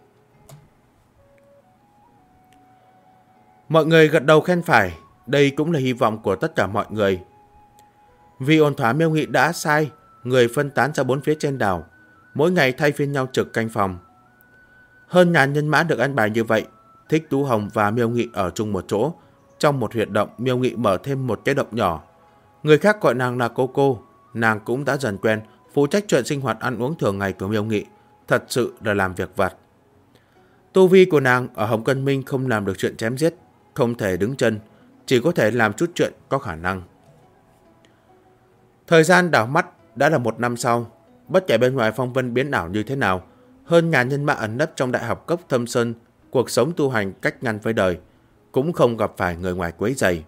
Mọi người gật đầu khen phải, đây cũng là hy vọng của tất cả mọi người. Vì ổn thỏa, Miêu Nghị đã sai người phân tán ra 4 phía trên đảo, mỗi ngày thay phiên nhau trực canh phòng. Hơn ngàn nhân mã được an bài như vậy, Thích Tú Hồng và Miêu Nghị ở chung một chỗ. Trong một huyệt động, Miêu Nghị mở thêm một cái động nhỏ. Người khác gọi nàng là cô, nàng cũng đã dần quen, phụ trách chuyện sinh hoạt ăn uống thường ngày của Miêu Nghị, thật sự là làm việc vặt. Tu vi của nàng ở Hồng Cân Minh không làm được chuyện chém giết, không thể đứng chân, chỉ có thể làm chút chuyện có khả năng. Thời gian đảo mắt đã là 1 năm sau. Bất kể bên ngoài phong vân biến ảo như thế nào, hơn ngàn nhân mã ẩn nấp trong đại học cốc thâm sơn, cuộc sống tu hành cách ngăn với đời, cũng không gặp phải người ngoài quấy rầy.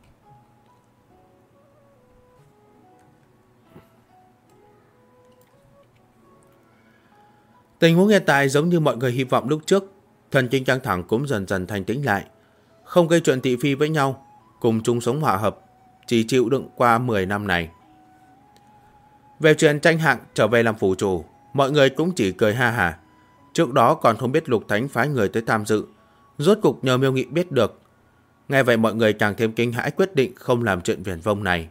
Tình huống hiện tại giống như mọi người hy vọng lúc trước, thần kinh căng thẳng cũng dần dần thành tĩnh lại, không gây chuyện thị phi với nhau, cùng chung sống hòa hợp, chỉ chịu đựng qua 10 năm này. Về chuyện tranh hạng trở về làm phủ chủ, mọi người cũng chỉ cười ha hả. Trước đó còn không biết Lục Thánh phái người tới tham dự, rốt cục nhờ Miêu Nghị biết được. Nghe vậy mọi người càng thêm kinh hãi, quyết định không làm chuyện viển vông này.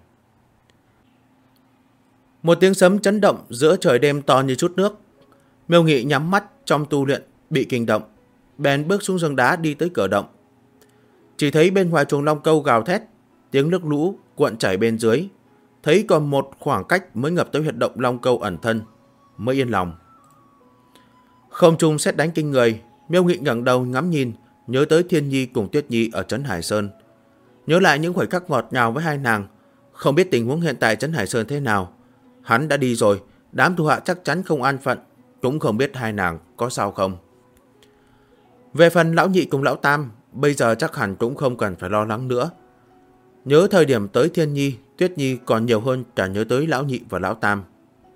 Một tiếng sấm chấn động giữa trời đêm to như chút nước. Miêu Nghị nhắm mắt trong tu luyện bị kinh động, bèn bước xuống giường đá đi tới cửa động. Chỉ thấy bên ngoài chuồng Long Câu gào thét, tiếng nước lũ cuộn chảy bên dưới. thấy còn một khoảng cách mới ngập tới huyệt động Long Câu ẩn thân, mới yên lòng. Không trung sét đánh kinh người, Miêu Nghị ngẩng đầu ngắm nhìn, nhớ tới Thiên Nhi cùng Tuyết Nhi ở trấn Hải Sơn. Nhớ lại những khoảnh khắc ngọt ngào với hai nàng, không biết tình huống hiện tại trấn Hải Sơn thế nào. Hắn đã đi rồi, đám thủ hạ chắc chắn không an phận, cũng không biết hai nàng có sao không. Về phần lão nhị cùng lão tam, bây giờ chắc hẳn cũng không cần phải lo lắng nữa. Nhớ thời điểm tới Thiên Nhi, Tuyết Nhi còn nhiều hơn cả nhớ tới lão nhị và lão tam.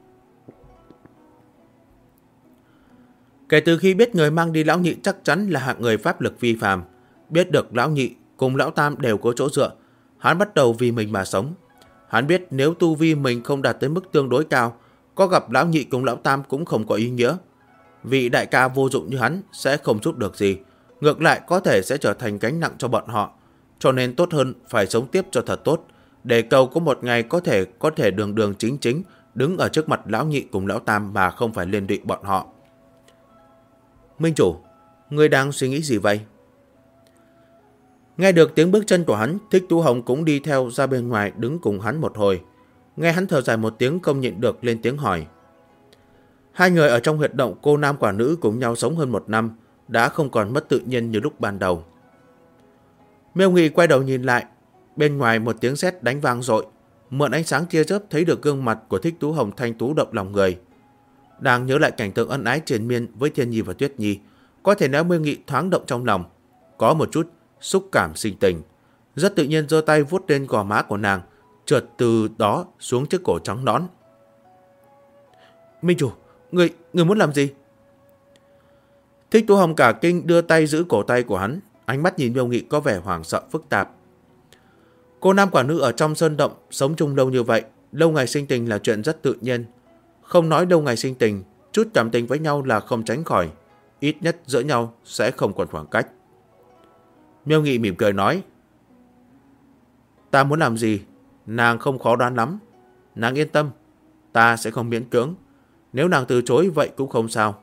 Kể từ khi biết người mang đi lão nhị chắc chắn là hạng người pháp lực vi phàm, biết được lão nhị cùng lão tam đều có chỗ dựa, hắn bắt đầu vì mình mà sống. Hắn biết nếu tu vi mình không đạt tới mức tương đối cao, có gặp lão nhị cùng lão tam cũng không có ý nghĩa. Vị đại ca vô dụng như hắn sẽ không giúp được gì, ngược lại có thể sẽ trở thành gánh nặng cho bọn họ. Cho nên tốt hơn phải sống tiếp cho thật tốt, để cầu có một ngày có thể đường đường chính chính đứng ở trước mặt lão nhị cùng lão tam mà không phải liên lụy bọn họ. Minh chủ, ngươi đang suy nghĩ gì vậy? Nghe được tiếng bước chân của hắn, Thích Tú Hồng cũng đi theo ra bên ngoài đứng cùng hắn một hồi. Nghe hắn thở dài một tiếng không nhịn được lên tiếng hỏi. Hai người ở trong huyệt động cô nam quả nữ cùng nhau sống hơn 1 năm, đã không còn mất tự nhiên như lúc ban đầu. Miêu Nghị quay đầu nhìn lại, bên ngoài một tiếng sét đánh vang dội, mượn ánh sáng tia chớp thấy được gương mặt của Thích Tú Hồng thanh tú động lòng người. Đang nhớ lại cảnh tượng ân ái triền miên với Thiên Nhi và Tuyết Nhi, có thể nói Miêu Nghị thoáng động trong lòng, có một chút xúc cảm sinh tình, rất tự nhiên giơ tay vuốt lên gò má của nàng, trượt từ đó xuống chiếc cổ trắng nõn. Minh chủ, người muốn làm gì? Thích Tú Hồng cả kinh đưa tay giữ cổ tay của hắn, ánh mắt nhìn Miêu Nghị có vẻ hoảng sợ phức tạp. Cô nam quả nữ ở trong sơn động sống chung lâu như vậy, lâu ngày sinh tình là chuyện rất tự nhiên. Không nói lâu ngày sinh tình, chút cảm tình với nhau là không tránh khỏi, ít nhất giữa nhau sẽ không còn khoảng cách. Miêu Nghị mỉm cười nói, ta muốn làm gì, nàng không khó đoán lắm. Nàng yên tâm, ta sẽ không miễn cưỡng. Nếu nàng từ chối vậy cũng không sao.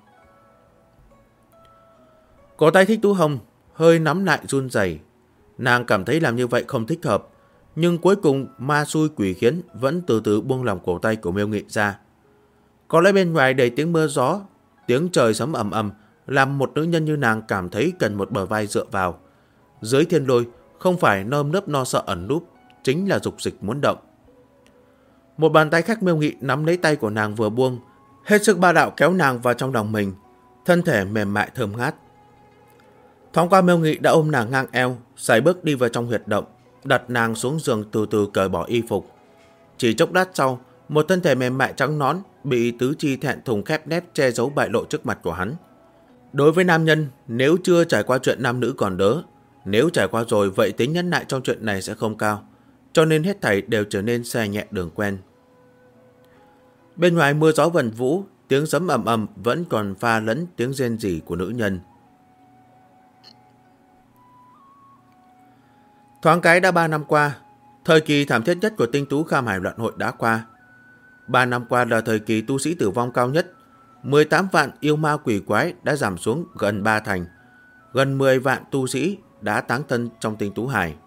Cổ tay Thích Tú Hồng hơi nắm lại run rẩy. Nàng cảm thấy làm như vậy không thích hợp, nhưng cuối cùng ma xui quỷ khiến vẫn từ từ buông lòng cổ tay của Miêu Nghị ra. Có lẽ bên ngoài đầy tiếng mưa gió, tiếng trời sấm ầm ầm, làm một nữ nhân như nàng cảm thấy cần một bờ vai dựa vào. Dưới thiên lôi không phải nơm nớp lo sợ ẩn núp, chính là dục dịch muốn động. Một bàn tay khác Miêu Nghị nắm lấy tay của nàng vừa buông, hết sức ba đạo kéo nàng vào trong lòng mình, thân thể mềm mại thơm ngát. Thoáng qua Miêu Nghị đã ôm nàng ngang eo, sải bước đi vào trong huyệt động, đặt nàng xuống giường từ từ cởi bỏ y phục. Chỉ chốc lát sau, một thân thể mềm mại trắng nõn bị tứ chi thẹn thùng khép nép che giấu bại lộ trước mặt của hắn. Đối với nam nhân, nếu chưa trải qua chuyện nam nữ còn đỡ, nếu trải qua rồi vậy tính nhẫn nại trong chuyện này sẽ không cao, cho nên hết thảy đều trở nên xe nhẹ đường quen. Bên ngoài mưa gió vần vũ, tiếng sấm ầm ầm vẫn còn pha lẫn tiếng rên rỉ của nữ nhân. Thoáng cái đã 3 năm qua, thời kỳ thảm thiết nhất của tinh tú Kham Hải loạn hội đã qua. 3 năm qua là thời kỳ tu sĩ tử vong cao nhất. 18 vạn yêu ma quỷ quái đã giảm xuống gần 3 thành. Gần 10 vạn tu sĩ đã táng thân trong tinh tú hải.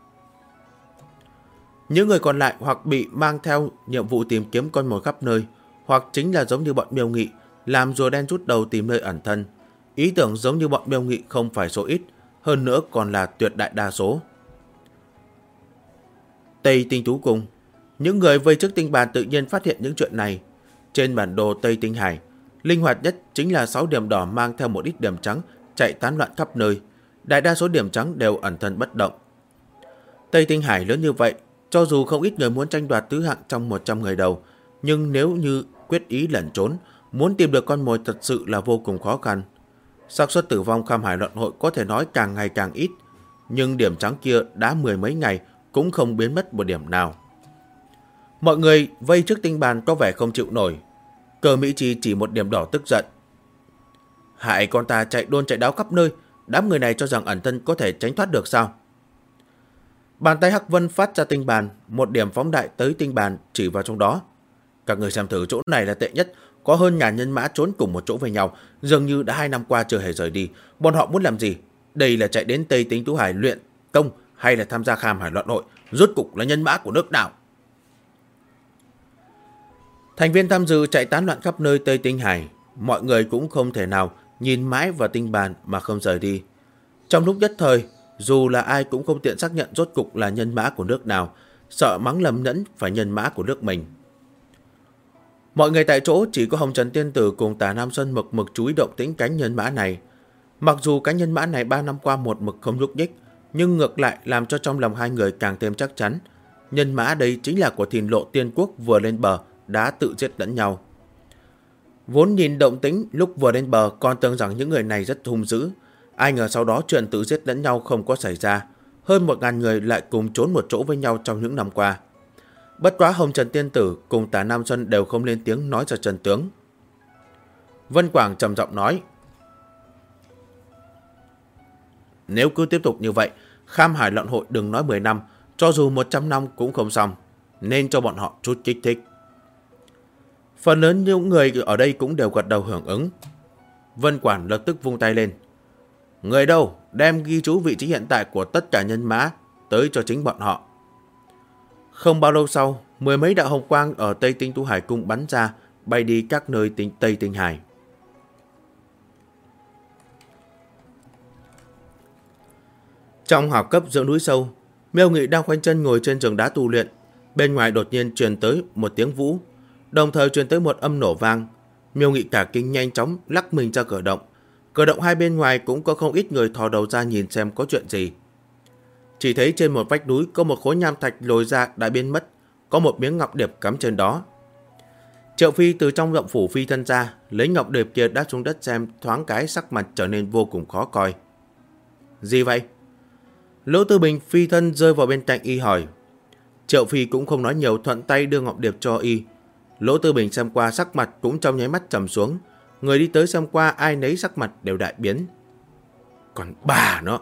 Những người còn lại hoặc bị mang theo nhiệm vụ tìm kiếm con mồi khắp nơi, hoặc chính là giống như bọn Miêu Nghị, làm rùa đen rút đầu tìm nơi ẩn thân. Ý tưởng giống như bọn Miêu Nghị không phải số ít, hơn nữa còn là tuyệt đại đa số. Tây Tinh Tú Cung, những người vây trước tinh bàn tự nhiên phát hiện những chuyện này. Trên bản đồ Tây Tinh Hải, linh hoạt nhất chính là 6 điểm đỏ mang theo một ít điểm trắng chạy tán loạn khắp nơi. Đại đa số điểm trắng đều ẩn thân bất động. Tây Tinh Hải lớn như vậy, cho dù không ít người muốn tranh đoạt tứ hạng trong 100 người đầu, nhưng nếu như quyết ý lẩn trốn, muốn tìm được con mồi thật sự là vô cùng khó khăn. Xác suất tử vong Kham Hải loạn hội có thể nói càng ngày càng ít, nhưng điểm trắng kia đã 10 mấy ngày cũng không biến mất một điểm nào. Mọi người vây trước tinh bàn có vẻ không chịu nổi. Cờ Mỹ Chi chỉ một điểm đỏ tức giận. Hại con ta chạy đôn chạy đáo khắp nơi, đám người này cho rằng ẩn thân có thể tránh thoát được sao? Bàn tay Hắc Vân phát ra tinh bàn, một điểm phóng đại tới tinh bàn chỉ vào trong đó. Các người xem thử, chỗ này là tệ nhất, có hơn ngàn nhân mã trốn cùng một chỗ với nhau, dường như đã 2 năm qua chưa hề rời đi. Bọn họ muốn làm gì? Đây là chạy đến Tây Tinh Tú Hải luyện công hay là tham gia Kham Hải loạn hội? Rốt cục là nhân mã của nước nào? Thành viên tham dự chạy tán loạn khắp nơi Tây Tinh Hải, mọi người cũng không thể nào nhìn mãi vào tinh bàn mà không rời đi. Trong lúc nhất thời, dù là ai cũng không tiện xác nhận rốt cục là nhân mã của nước nào, sợ mắng lầm nhẫn phải nhân mã của nước mình. Mọi người tại chỗ chỉ có Hồng Trần Tiên Tử cùng Tả Nam Xuân mực chú ý động tĩnh cánh nhân mã này. Mặc dù cánh nhân mã này 3 năm qua một mực không nhúc nhích, nhưng ngược lại làm cho trong lòng hai người càng thêm chắc chắn. Nhân mã đây chính là của Thìn Lộ Tiên Quốc vừa lên bờ đã tự giết lẫn nhau. Vốn nhìn động tĩnh lúc vừa lên bờ còn tưởng rằng những người này rất hung dữ, ai ngờ sau đó chuyện tự giết lẫn nhau không có xảy ra. Hơn 1000 người lại cùng trốn một chỗ với nhau trong những năm qua. Bất quá Hồng Trần Tiên Tử cùng Tả Nam Xuân đều không lên tiếng nói ra chân tướng. Vân Quảng trầm giọng nói: nếu cứ tiếp tục như vậy, Kham Hải Loạn Hội đừng nói 10 năm, cho dù 100 năm cũng không xong, nên cho bọn họ chút kích thích. Phần lớn những người ở đây cũng đều gật đầu hưởng ứng. Vân Quảng lập tức vung tay lên: người đâu, đem ghi chú vị trí hiện tại của tất cả nhân mã tới cho chính bọn họ. Không bao lâu sau, 10 mấy đạo hồng quang ở Tây Tinh Tu Hải Cung bắn ra, bay đi các nơi Tây Tinh Hải. Trong hào cấp giữa núi sâu, Miêu Nghị đang khoanh chân ngồi trên giường đá tu luyện. Bên ngoài đột nhiên truyền tới một tiếng vũ, đồng thời truyền tới một âm nổ vang. Miêu Nghị cả kinh nhanh chóng lắc mình ra cửa động. Cửa động hai bên ngoài cũng có không ít người thò đầu ra nhìn xem có chuyện gì. Chỉ thấy trên một vách núi có một khối nham thạch lồi ra đã biến mất, có một miếng ngọc điệp cắm trên đó. Triệu Phi từ trong động phủ phi thân ra, lấy ngọc điệp kia đáp xuống đất xem, thoáng cái sắc mặt trở nên vô cùng khó coi. Gì vậy? Lỗ Tư Bình phi thân rơi vào bên cạnh y hỏi. Triệu Phi cũng không nói nhiều, thuận tay đưa ngọc điệp cho y. Lỗ Tư Bình xem qua sắc mặt cũng trong nháy mắt trầm xuống. Người đi tới xem qua ai nấy sắc mặt đều đại biến. Còn bà nó!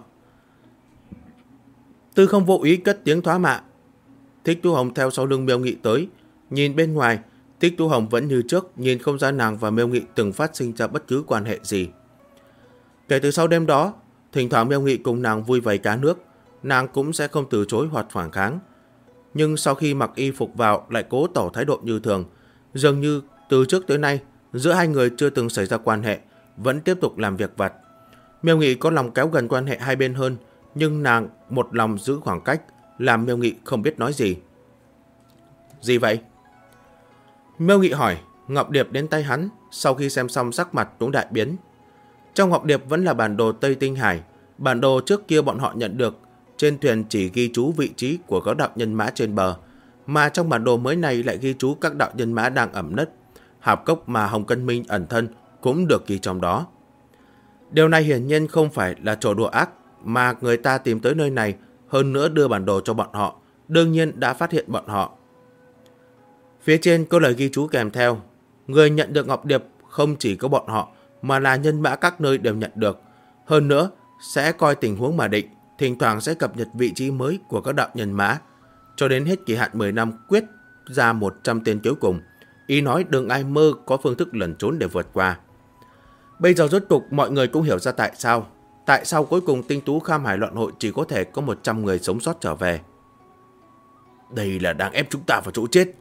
Tư Không vô ý cất tiếng thoá mạ. Thích Tu Hồng theo sau lưng Miêu Nghị tới, nhìn bên ngoài, Thích Tu Hồng vẫn như trước, nhìn không ra nàng và Miêu Nghị từng phát sinh ra bất cứ quan hệ gì. Kể từ sau đêm đó, thỉnh thoảng Miêu Nghị cùng nàng vui vầy cá nước, nàng cũng sẽ không từ chối hoặc phản kháng. Nhưng sau khi mặc y phục vào lại cố tỏ thái độ như thường, dường như từ trước tới nay giữa hai người chưa từng xảy ra quan hệ, vẫn tiếp tục làm việc vặt. Miêu Nghị có lòng kéo gần quan hệ hai bên hơn, nhưng nàng một lòng giữ khoảng cách, làm Miêu Nghị không biết nói gì. Gì vậy? Miêu Nghị hỏi. Ngọc điệp đến tay hắn, sau khi xem xong sắc mặt cũng đại biến. Trong ngọc điệp vẫn là bản đồ Tây Tinh Hải. Bản đồ trước kia bọn họ nhận được, trên thuyền chỉ ghi chú vị trí của các đạo nhân mã trên bờ, mà trong bản đồ mới này lại ghi chú các đạo nhân mã đang ẩn nấp. Hạp cốc mà Hồng Cân Minh ẩn thân cũng được ghi trong đó. Điều này hiển nhiên không phải là trò đùa ác, mà người ta tìm tới nơi này, hơn nữa đưa bản đồ cho bọn họ, đương nhiên đã phát hiện bọn họ. Phía trên có lời ghi chú kèm theo, người nhận được ngọc điệp không chỉ có bọn họ, mà là nhân mã các nơi đều nhận được. Hơn nữa, sẽ coi tình huống mà định, thỉnh thoảng sẽ cập nhật vị trí mới của các đạo nhân mã, cho đến hết kỳ hạn 10 năm quyết ra 100 tên cuối cùng. Ý nói đừng ai mơ có phương thức lẩn trốn để vượt qua. Bây giờ rốt cục mọi người cũng hiểu ra tại sao cuối cùng tinh tú Kham Hải Loạn Hội chỉ có thể có 100 người sống sót trở về. Đây là đang ép chúng ta vào chỗ chết.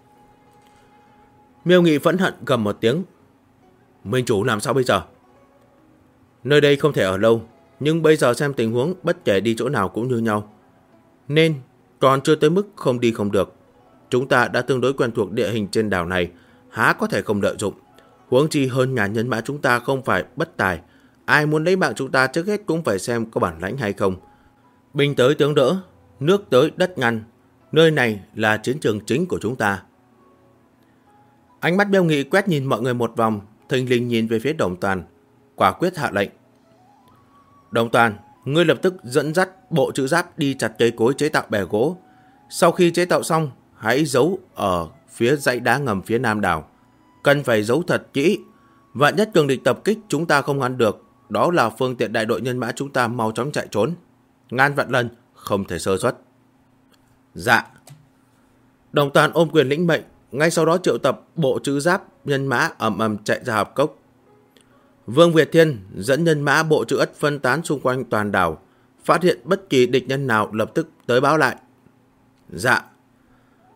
Miêu Nghị phẫn hận gầm một tiếng. Minh chủ làm sao bây giờ? Nơi đây không thể ở lâu, nhưng bây giờ xem tình huống bất kể đi chỗ nào cũng như nhau. Nên còn chưa tới mức không đi không được. Chúng ta đã tương đối quen thuộc địa hình trên đảo này, há có thể không lợi dụng. Huống chi hơn ngàn nhân mã chúng ta không phải bất tài. Ai muốn lấy mạng chúng ta trước hết cũng phải xem có bản lãnh hay không. Binh tới tướng đỡ, nước tới đất ngăn. Nơi này là chiến trường chính của chúng ta. Ánh mắt Miêu Nghị quét nhìn mọi người một vòng, thình lình nhìn về phía Đồng Toàn, quả quyết hạ lệnh. Đồng Toàn, ngươi lập tức dẫn dắt bộ chữ giáp đi chặt cây cối chế tạo bè gỗ. Sau khi chế tạo xong, hãy giấu ở phía dãy đá ngầm phía nam đảo. Cần phải giấu thật kỹ. Vạn nhất cường địch tập kích chúng ta không ngăn được, đó là phương tiện đại đội nhân mã chúng ta mau chóng chạy trốn. Ngàn vạn lần không thể sơ suất. Dạ. Đồng Toàn ôm quyền lĩnh mệnh, ngay sau đó triệu tập bộ chữ giáp nhân mã ầm ầm chạy ra hạp cốc. Vương Việt Thiên dẫn nhân mã bộ chữ ất phân tán xung quanh toàn đảo, phát hiện bất kỳ địch nhân nào lập tức tới báo lại. Dạ.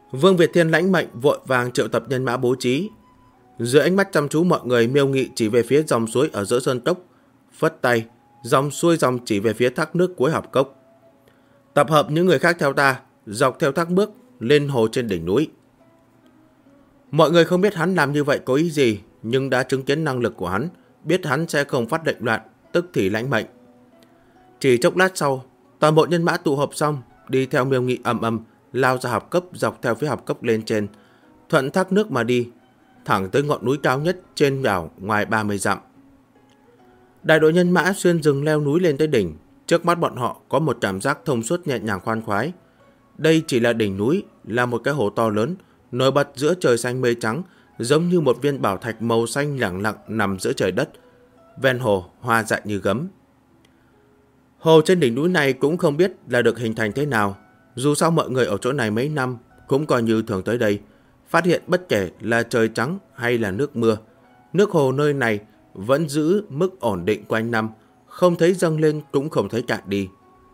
Vương Việt Thiên lãnh mệnh vội vàng triệu tập nhân mã bố trí. Dưới ánh mắt chăm chú mọi người, Miêu Nghị chỉ về phía dòng suối ở giữa sơn cốc, phất tay, dòng xuôi dòng chỉ về phía thác nước cuối hạp cốc. Tập hợp những người khác theo ta, dọc theo thác nước lên hồ trên đỉnh núi. Mọi người không biết hắn làm như vậy có ý gì, nhưng đã chứng kiến năng lực của hắn, biết hắn sẽ không phát lệnh loạn, tức thì lãnh mệnh. Chỉ chốc lát sau, toàn bộ nhân mã tụ họp xong, đi theo Miêu Nghị ầm ầm lao ra hạp cốc, dọc theo phía hạp cốc lên trên, thuận thác nước mà đi, thẳng tới ngọn núi cao nhất trên đảo ngoài 30 dặm. Đại đội nhân mã xuyên rừng leo núi lên tới đỉnh, trước mắt bọn họ có một cảm giác thông suốt nhẹ nhàng khoan khoái. Đây chỉ là đỉnh núi, là một cái hồ to lớn, nổi bật giữa trời xanh mây trắng, giống như một viên bảo thạch màu xanh lẳng lặng nằm giữa trời đất. Ven hồ hoa dại như gấm. Hồ trên đỉnh núi này cũng không biết là được hình thành thế nào, dù sao mọi người ở chỗ này mấy năm cũng coi như thường tới đây, phát hiện bất kể là trời trắng hay là nước mưa, nước hồ nơi này vẫn giữ mức ổn định quanh năm, không thấy dâng lên cũng không thấy cạn đi.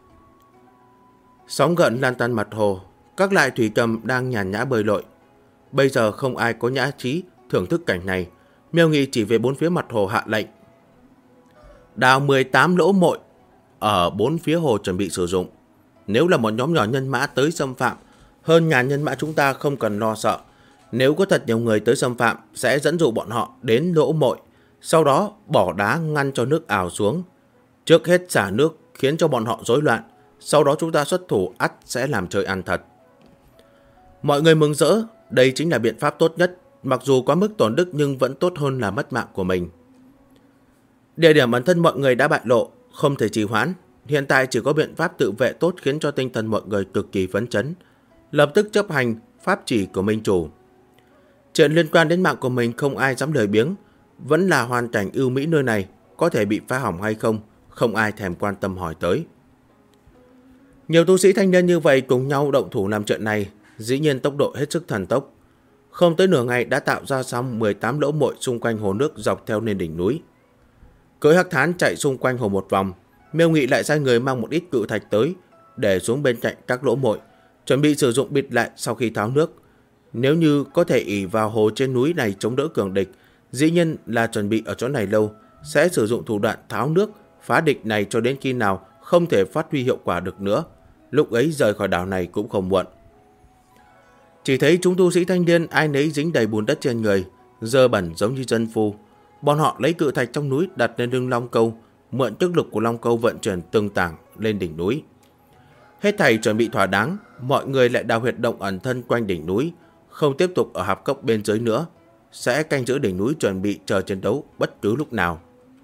Sóng gợn lan tan mặt hồ, các loại thủy cầm đang nhàn nhã bơi lội. Bây giờ không ai có nhã trí thưởng thức cảnh này, Miêu Nghị chỉ về bốn phía mặt hồ hạ lệnh. Đào 18 lỗ mội ở bốn phía hồ chuẩn bị sử dụng. Nếu là một nhóm nhỏ nhân mã tới xâm phạm, hơn ngàn nhân mã chúng ta không cần lo sợ. Nếu có thật nhiều người tới xâm phạm, sẽ dẫn dụ bọn họ đến lỗ mội, sau đó bỏ đá ngăn cho nước ào xuống. Trước hết xả nước khiến cho bọn họ rối loạn, sau đó chúng ta xuất thủ ắt sẽ làm chơi ăn thật. Mọi người mừng rỡ, đây chính là biện pháp tốt nhất, mặc dù quá mức tổn đức nhưng vẫn tốt hơn là mất mạng của mình. Địa điểm ẩn thân mọi người đã bại lộ, không thể trì hoãn. Hiện tại chỉ có biện pháp tự vệ tốt khiến cho tinh thần mọi người cực kỳ phấn chấn, lập tức chấp hành pháp chỉ của minh chủ. Chuyện liên quan đến mạng của mình không ai dám lười biếng, vẫn là hoàn cảnh ưu mỹ nơi này, có thể bị phá hỏng hay không, không ai thèm quan tâm hỏi tới. Nhiều tu sĩ thanh niên như vậy cùng nhau động thủ làm chuyện này, dĩ nhiên tốc độ hết sức thần tốc. Không tới nửa ngày đã tạo ra xong 18 lỗ mội xung quanh hồ nước dọc theo lên đỉnh núi. Cưỡi hắc thán chạy xung quanh hồ một vòng, Miêu Nghị lại sai người mang một ít cự thạch tới, để xuống bên cạnh các lỗ mội, chuẩn bị sử dụng bịt lại sau khi tháo nước. Nếu như có thể ỷ vào hồ trên núi này chống đỡ cường địch, dĩ nhiên là chuẩn bị ở chỗ này lâu, sẽ sử dụng thủ đoạn tháo nước, phá địch này cho đến khi nào không thể phát huy hiệu quả được nữa. Lúc ấy rời khỏi đảo này cũng không muộn. Chỉ thấy chúng tu sĩ thanh niên ai nấy dính đầy bùn đất trên người, dơ bẩn giống như dân phu. Bọn họ lấy cự thạch trong núi đặt lên lưng long câu, mượn chức lực của long câu vận chuyển từng tảng lên đỉnh núi. Hết thảy chuẩn bị thỏa đáng, mọi người lại đào huyệt động ẩn thân quanh đỉnh núi, không tiếp tục ở hạp cốc bên dưới nữa, sẽ canh giữ đỉnh núi chuẩn bị chờ chiến đấu bất cứ lúc nào.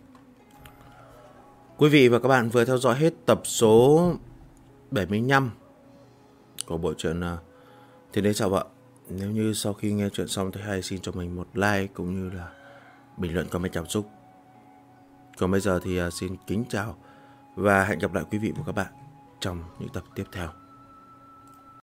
Quý vị và các bạn vừa theo dõi hết tập số 75 của bộ truyện Thì Đến Chào Vợ. Nếu như sau khi nghe chuyện xong thấy hay, xin cho mình một like cũng như là bình luận comment cảm xúc. Còn bây giờ thì xin kính chào và hẹn gặp lại quý vị và các bạn trong những tập tiếp theo.